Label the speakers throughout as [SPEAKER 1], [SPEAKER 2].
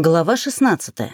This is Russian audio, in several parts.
[SPEAKER 1] Глава 16.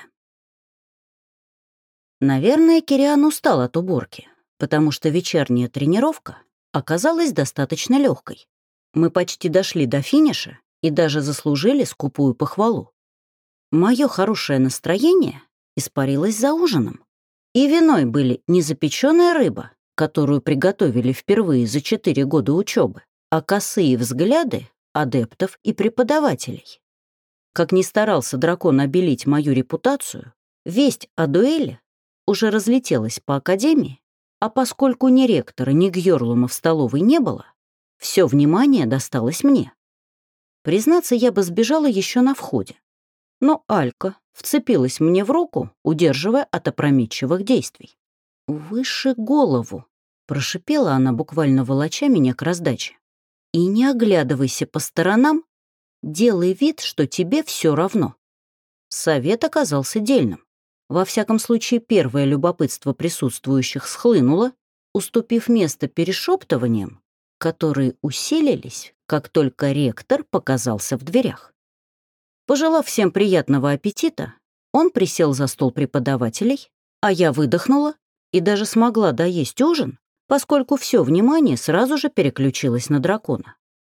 [SPEAKER 1] Наверное, Кириан устал от уборки, потому что вечерняя тренировка оказалась достаточно легкой. Мы почти дошли до финиша и даже заслужили скупую похвалу. Мое хорошее настроение испарилось за ужином, и виной были не запеченная рыба, которую приготовили впервые за 4 года учебы, а косые взгляды адептов и преподавателей. Как ни старался дракон обелить мою репутацию, весть о дуэли уже разлетелась по академии, а поскольку ни ректора, ни Гьорлума в столовой не было, все внимание досталось мне. Признаться, я бы сбежала еще на входе, но Алька вцепилась мне в руку, удерживая от опрометчивых действий. «Выше голову», — прошипела она, буквально волоча меня к раздаче. «И не оглядывайся по сторонам, делай вид, что тебе все равно». Совет оказался дельным. Во всяком случае, первое любопытство присутствующих схлынуло, уступив место перешептываниям, которые усилились, как только ректор показался в дверях. Пожелав всем приятного аппетита, он присел за стол преподавателей, а я выдохнула и даже смогла доесть ужин, поскольку все внимание сразу же переключилось на дракона.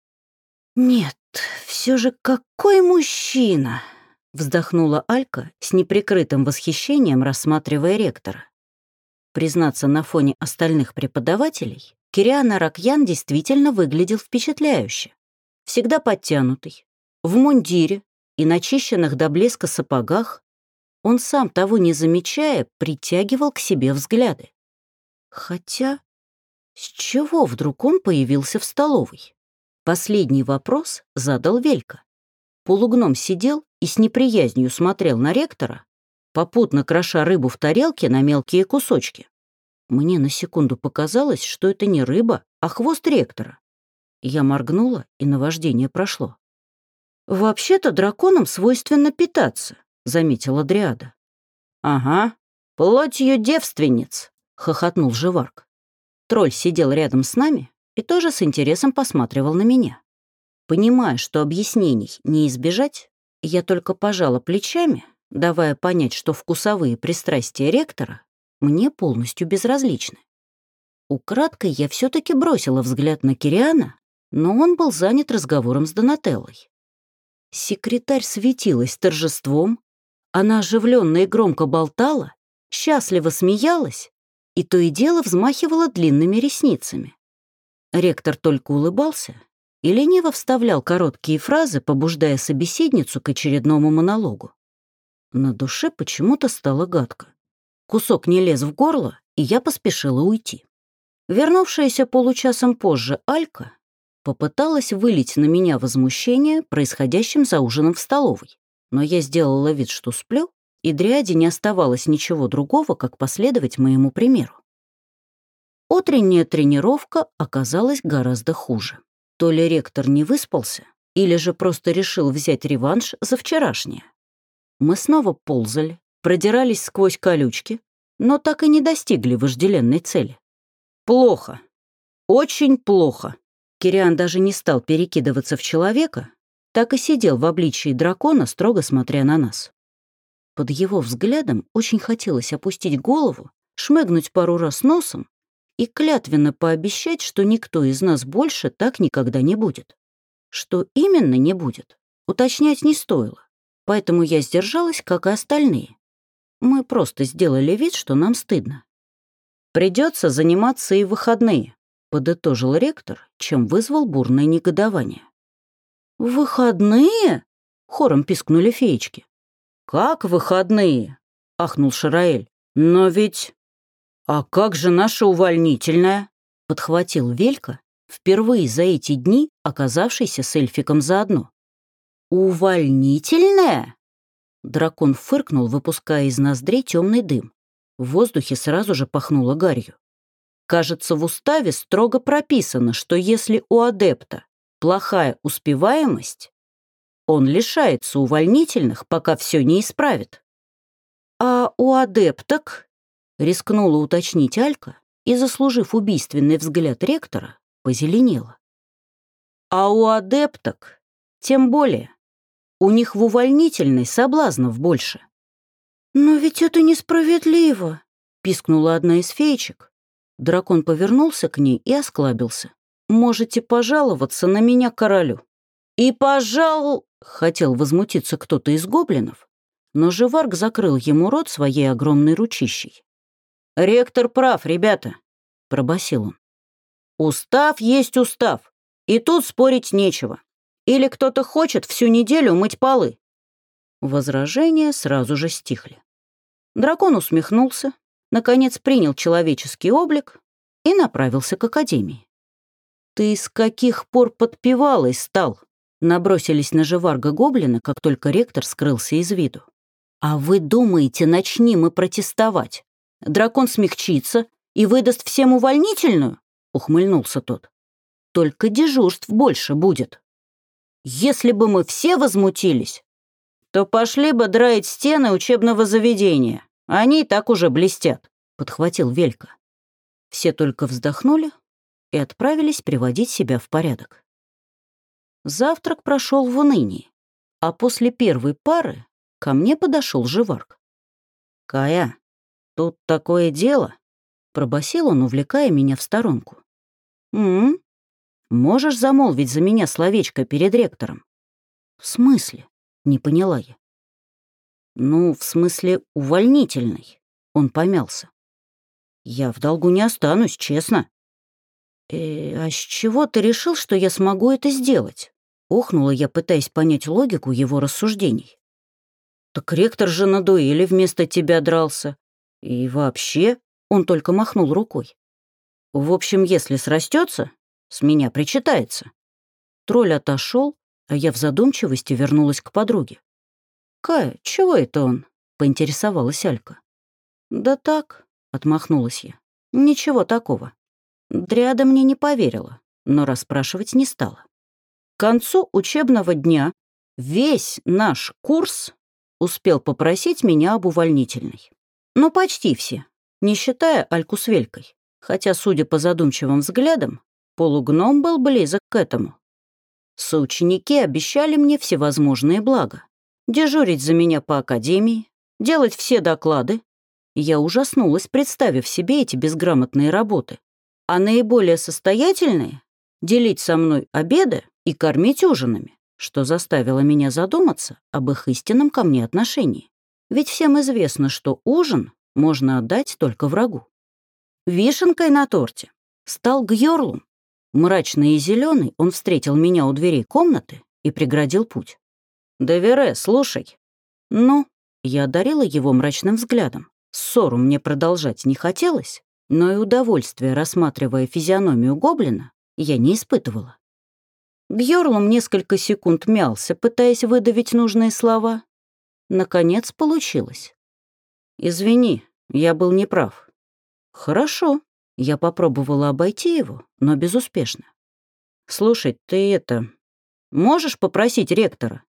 [SPEAKER 1] «Нет, все же какой мужчина!» — вздохнула Алька с неприкрытым восхищением, рассматривая ректора. Признаться, на фоне остальных преподавателей Кириан Аракьян действительно выглядел впечатляюще. Всегда подтянутый, в мундире и начищенных до блеска сапогах, он, сам того не замечая, притягивал к себе взгляды. Хотя, с чего вдруг он появился в столовой? Последний вопрос задал Велька. Полугном сидел и с неприязнью смотрел на ректора, попутно кроша рыбу в тарелке на мелкие кусочки. Мне на секунду показалось, что это не рыба, а хвост ректора. Я моргнула, и наваждение прошло. «Вообще-то драконам свойственно питаться», — заметила Дриада. «Ага, плотью девственниц», — хохотнул Живарк. Тролль сидел рядом с нами и тоже с интересом посматривал на меня. Понимая, что объяснений не избежать, я только пожала плечами, давая понять, что вкусовые пристрастия ректора мне полностью безразличны. Украдкой я все-таки бросила взгляд на Кириана, но он был занят разговором с Донателлой. Секретарь светилась торжеством, она оживленно и громко болтала, счастливо смеялась и то и дело взмахивала длинными ресницами. Ректор только улыбался и лениво вставлял короткие фразы, побуждая собеседницу к очередному монологу. На душе почему-то стало гадко. Кусок не лез в горло, и я поспешила уйти. Вернувшаяся получасом позже Алька попыталась вылить на меня возмущение происходящим за ужином в столовой, но я сделала вид, что сплю, и Дриаде не оставалось ничего другого, как последовать моему примеру. Утренняя тренировка оказалась гораздо хуже. То ли ректор не выспался, или же просто решил взять реванш за вчерашнее. Мы снова ползали, продирались сквозь колючки, но так и не достигли вожделенной цели. Плохо. Очень плохо. Кириан даже не стал перекидываться в человека, так и сидел в обличии дракона, строго смотря на нас. Под его взглядом очень хотелось опустить голову, шмыгнуть пару раз носом и клятвенно пообещать, что никто из нас больше так никогда не будет. Что именно не будет, уточнять не стоило, поэтому я сдержалась, как и остальные. Мы просто сделали вид, что нам стыдно. «Придется заниматься и в выходные», — подытожил ректор, чем вызвал бурное негодование. «Выходные?» — хором пискнули феечки. «Как выходные?» — ахнул Шараэль. «Но ведь...» «А как же наша увольнительная?» — подхватил Велька, впервые за эти дни оказавшийся с эльфиком заодно. «Увольнительная?» Дракон фыркнул, выпуская из ноздрей темный дым. В воздухе сразу же пахнуло гарью. Кажется, в уставе строго прописано, что если у адепта плохая успеваемость, он лишается увольнительных, пока все не исправит. «А у адепток?» — рискнула уточнить Алька и, заслужив убийственный взгляд ректора, позеленела. «А у адепток тем более. У них в увольнительной соблазнов больше». «Но ведь это несправедливо», — пискнула одна из феечек. Дракон повернулся к ней и осклабился. «Можете пожаловаться на меня королю». «И хотел возмутиться кто-то из гоблинов, но Живарг закрыл ему рот своей огромной ручищей. «Ректор прав, ребята», — пробасил он. «Устав есть устав, и тут спорить нечего. Или кто-то хочет всю неделю мыть полы?» Возражения сразу же стихли. Дракон усмехнулся, наконец принял человеческий облик и направился к академии. «Ты с каких пор подпевалой стал?» Набросились на Живарга гоблины, как только ректор скрылся из виду. «А вы думаете, начни мы протестовать? Дракон смягчится и выдаст всем увольнительную?» — ухмыльнулся тот. «Только дежурств больше будет. Если бы мы все возмутились, то пошли бы драить стены учебного заведения. Они и так уже блестят», — подхватил Велька. Все только вздохнули и отправились приводить себя в порядок. Завтрак прошел в унынии, а после первой пары ко мне подошел Живарг. «Кая, тут такое дело», — пробасил он, увлекая меня в сторонку. Можешь замолвить за меня словечко перед ректором?» «В смысле?» — не поняла я. «Ну, в смысле увольнительной», — он помялся. «Я в долгу не останусь, честно». «А с чего ты решил, что я смогу это сделать?» — охнула я, пытаясь понять логику его рассуждений. «Так ректор же на дуэли вместо тебя дрался. И вообще...» — он только махнул рукой. «В общем, если срастется, с меня причитается». Тролль отошел, а я в задумчивости вернулась к подруге. «Кая, чего это он?» — поинтересовалась Алька. «Да так», — отмахнулась я. «Ничего такого». Дриада мне не поверила, но расспрашивать не стала. К концу учебного дня весь наш курс успел попросить меня об увольнительной. Ну, почти все, не считая Альку с Велькой, хотя, судя по задумчивым взглядам, полугном был близок к этому. Соученики обещали мне всевозможные блага. Дежурить за меня по академии, делать все доклады. Я ужаснулась, представив себе эти безграмотные работы. А наиболее состоятельные — делить со мной обеды и кормить ужинами, что заставило меня задуматься об их истинном ко мне отношении. Ведь всем известно, что ужин можно отдать только врагу. Вишенкой на торте стал Гьорлум. Мрачный и зеленый, он встретил меня у дверей комнаты и преградил путь. «Девере, слушай». Ну, я одарила его мрачным взглядом. Ссору мне продолжать не хотелось, но и удовольствия, рассматривая физиономию гоблина, я не испытывала. Гьорлум несколько секунд мялся, пытаясь выдавить нужные слова. Наконец получилось. «Извини, я был неправ». «Хорошо». Я попробовала обойти его, но безуспешно. «Слушай, ты можешь попросить ректора?»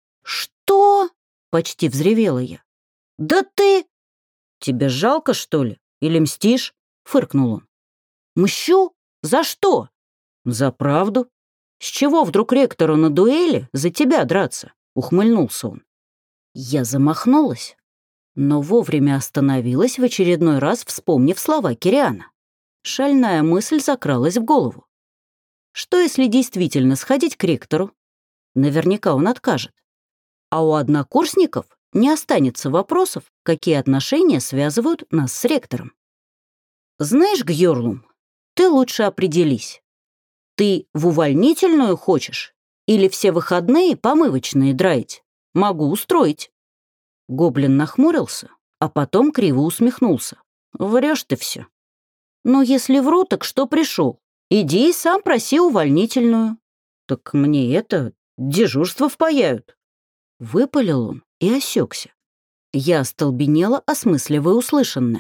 [SPEAKER 1] «Что?» — почти взревела я. «Да ты...» «Тебе жалко, что ли? Или мстишь?» — фыркнул он. «Мщу? За что?» «За правду. С чего вдруг ректору на дуэли за тебя драться?» — ухмыльнулся он. Я замахнулась, но вовремя остановилась, в очередной раз вспомнив слова Кириана. Шальная мысль закралась в голову. Что, если действительно сходить к ректору? Наверняка он откажет. А у однокурсников не останется вопросов, какие отношения связывают нас с ректором. «Знаешь, Гьорлум, ты лучше определись. Ты в увольнительную хочешь или все выходные помывочные драить? Могу устроить». Гоблин нахмурился, а потом криво усмехнулся. «Врешь ты все. Ну, если вру, так что пришел? Иди и сам проси увольнительную». «Так мне дежурство впаяют». Выпалил он и осекся. Я остолбенела, осмысливая услышанное.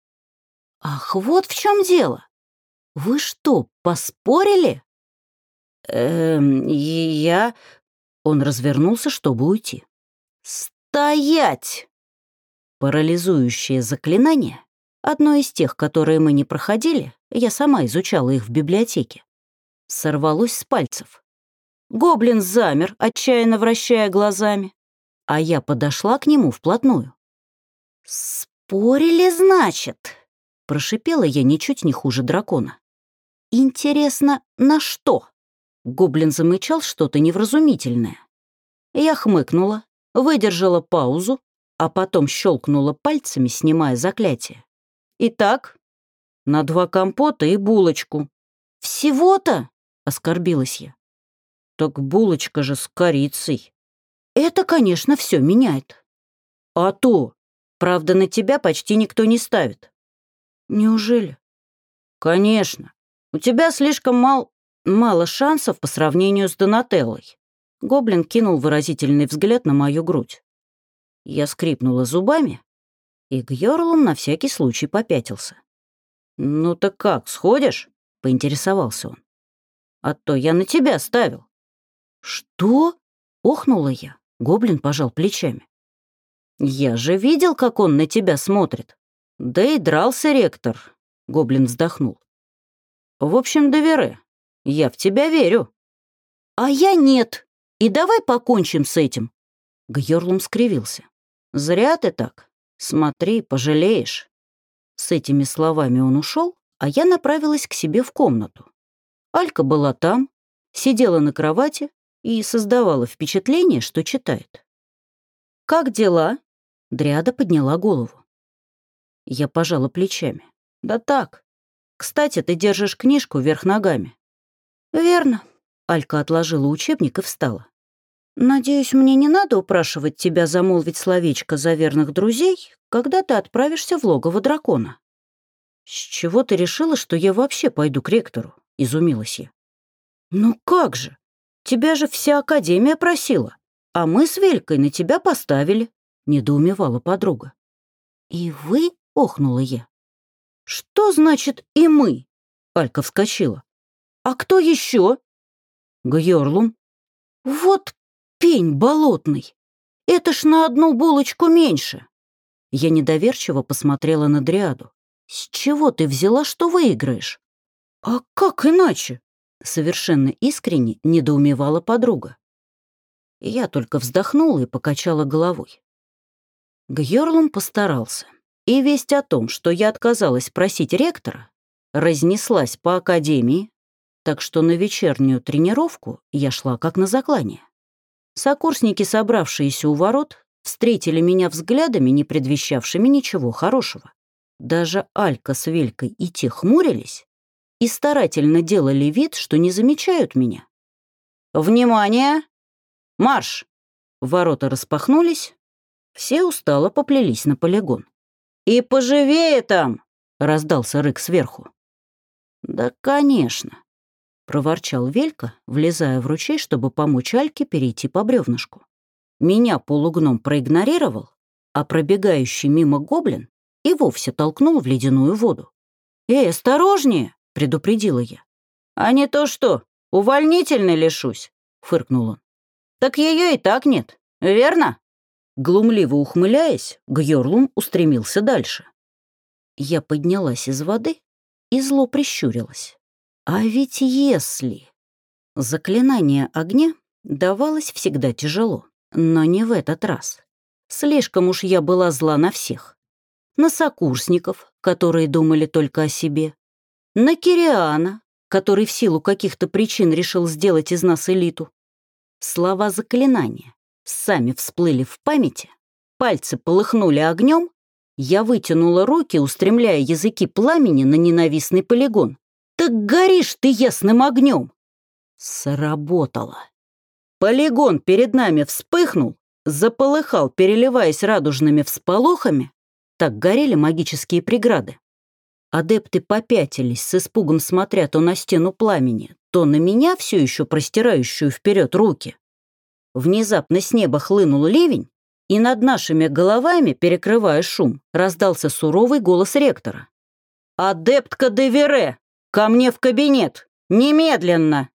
[SPEAKER 1] «Ах, вот в чем дело! Вы что, поспорили?» Я...» Он развернулся, чтобы уйти. «Стоять!» Парализующее заклинание, одно из тех, которые мы не проходили, я сама изучала их в библиотеке, сорвалось с пальцев. Гоблин замер, отчаянно вращая глазами, а я подошла к нему вплотную. «Спорили, значит?» — прошипела я ничуть не хуже дракона. «Интересно, на что?» Гоблин замычал что-то невразумительное. Я хмыкнула, выдержала паузу, а потом щелкнула пальцами, снимая заклятие. «Итак, на 2 компота и булочку». «Всего-то?» — оскорбилась я. «Так булочка же с корицей». «Это, конечно, все меняет». «А то! Правда, на тебя почти никто не ставит». «Неужели?» «Конечно. У тебя слишком мало шансов по сравнению с Донателлой». Гоблин кинул выразительный взгляд на мою грудь. Я скрипнула зубами, и Гьорлум на всякий случай попятился. «Ну так как, сходишь?» — поинтересовался он. «А то я на тебя ставил». «Что?» — охнула я. Гоблин пожал плечами. «Я же видел, как он на тебя смотрит. Да и дрался ректор», — Гоблин вздохнул. «В общем, доверы. Я в тебя верю». «А я нет. И давай покончим с этим». Гьорлум скривился. «Зря ты так. Смотри, пожалеешь». С этими словами он ушел, а я направилась к себе в комнату. Алька была там, сидела на кровати и создавала впечатление, что читает. «Как дела?» — Дриада подняла голову. Я пожала плечами. «Да так. Кстати, ты держишь книжку вверх ногами». «Верно». Алька отложила учебник и встала. «Надеюсь, мне не надо упрашивать тебя замолвить словечко за верных друзей, когда ты отправишься в логово дракона». «С чего ты решила, что я вообще пойду к ректору?» — изумилась я. «Ну как же? Тебя же вся Академия просила, а мы с Велькой на тебя поставили», — недоумевала подруга. «И вы?» — охнула я. «Что значит «и мы»?» — Алька вскочила. «А кто еще?» «Гьорлум». «Вот пень болотный! Это ж на 1 булочку меньше!» Я недоверчиво посмотрела на Дриаду. «С чего ты взяла, что выиграешь?» «А как иначе?» — совершенно искренне недоумевала подруга. Я только вздохнула и покачала головой. Гьорлум постарался, и весть о том, что я отказалась просить ректора, разнеслась по академии, так что на вечернюю тренировку я шла как на заклание. Сокурсники, собравшиеся у ворот, встретили меня взглядами, не предвещавшими ничего хорошего. Даже Алька с Велькой и те хмурились и старательно делали вид, что не замечают меня. «Внимание! Марш!» Ворота распахнулись, все устало поплелись на полигон. «И поживее там!» — раздался рык сверху. «Да, конечно!» — проворчал Велька, влезая в ручей, чтобы помочь Альке перейти по бревнышку. Меня полугном проигнорировал, а пробегающий мимо гоблин и вовсе толкнул в ледяную воду. Осторожнее!» — предупредила я. «А не то что, увольнительной лишусь!» — фыркнул он. «Так ее и так нет, верно?» Глумливо ухмыляясь, Гьорлум устремился дальше. Я поднялась из воды и зло прищурилась. А ведь если... Заклинание огня давалось всегда тяжело, но не в этот раз. Слишком уж я была зла на всех. На сокурсников, которые думали только о себе. На Кириана, который в силу каких-то причин решил сделать из нас элиту. Слова заклинания сами всплыли в памяти, пальцы полыхнули огнем, я вытянула руки, устремляя языки пламени на ненавистный полигон. «Так горишь ты ясным огнем!» Сработало. Полигон перед нами вспыхнул, заполыхал, переливаясь радужными всполохами. Так горели магические преграды. Адепты попятились, с испугом смотря то на стену пламени, то на меня, все еще простирающую вперед руки. Внезапно с неба хлынул ливень, и над нашими головами, перекрывая шум, раздался суровый голос ректора. «Адептка Девере, ко мне в кабинет! Немедленно!»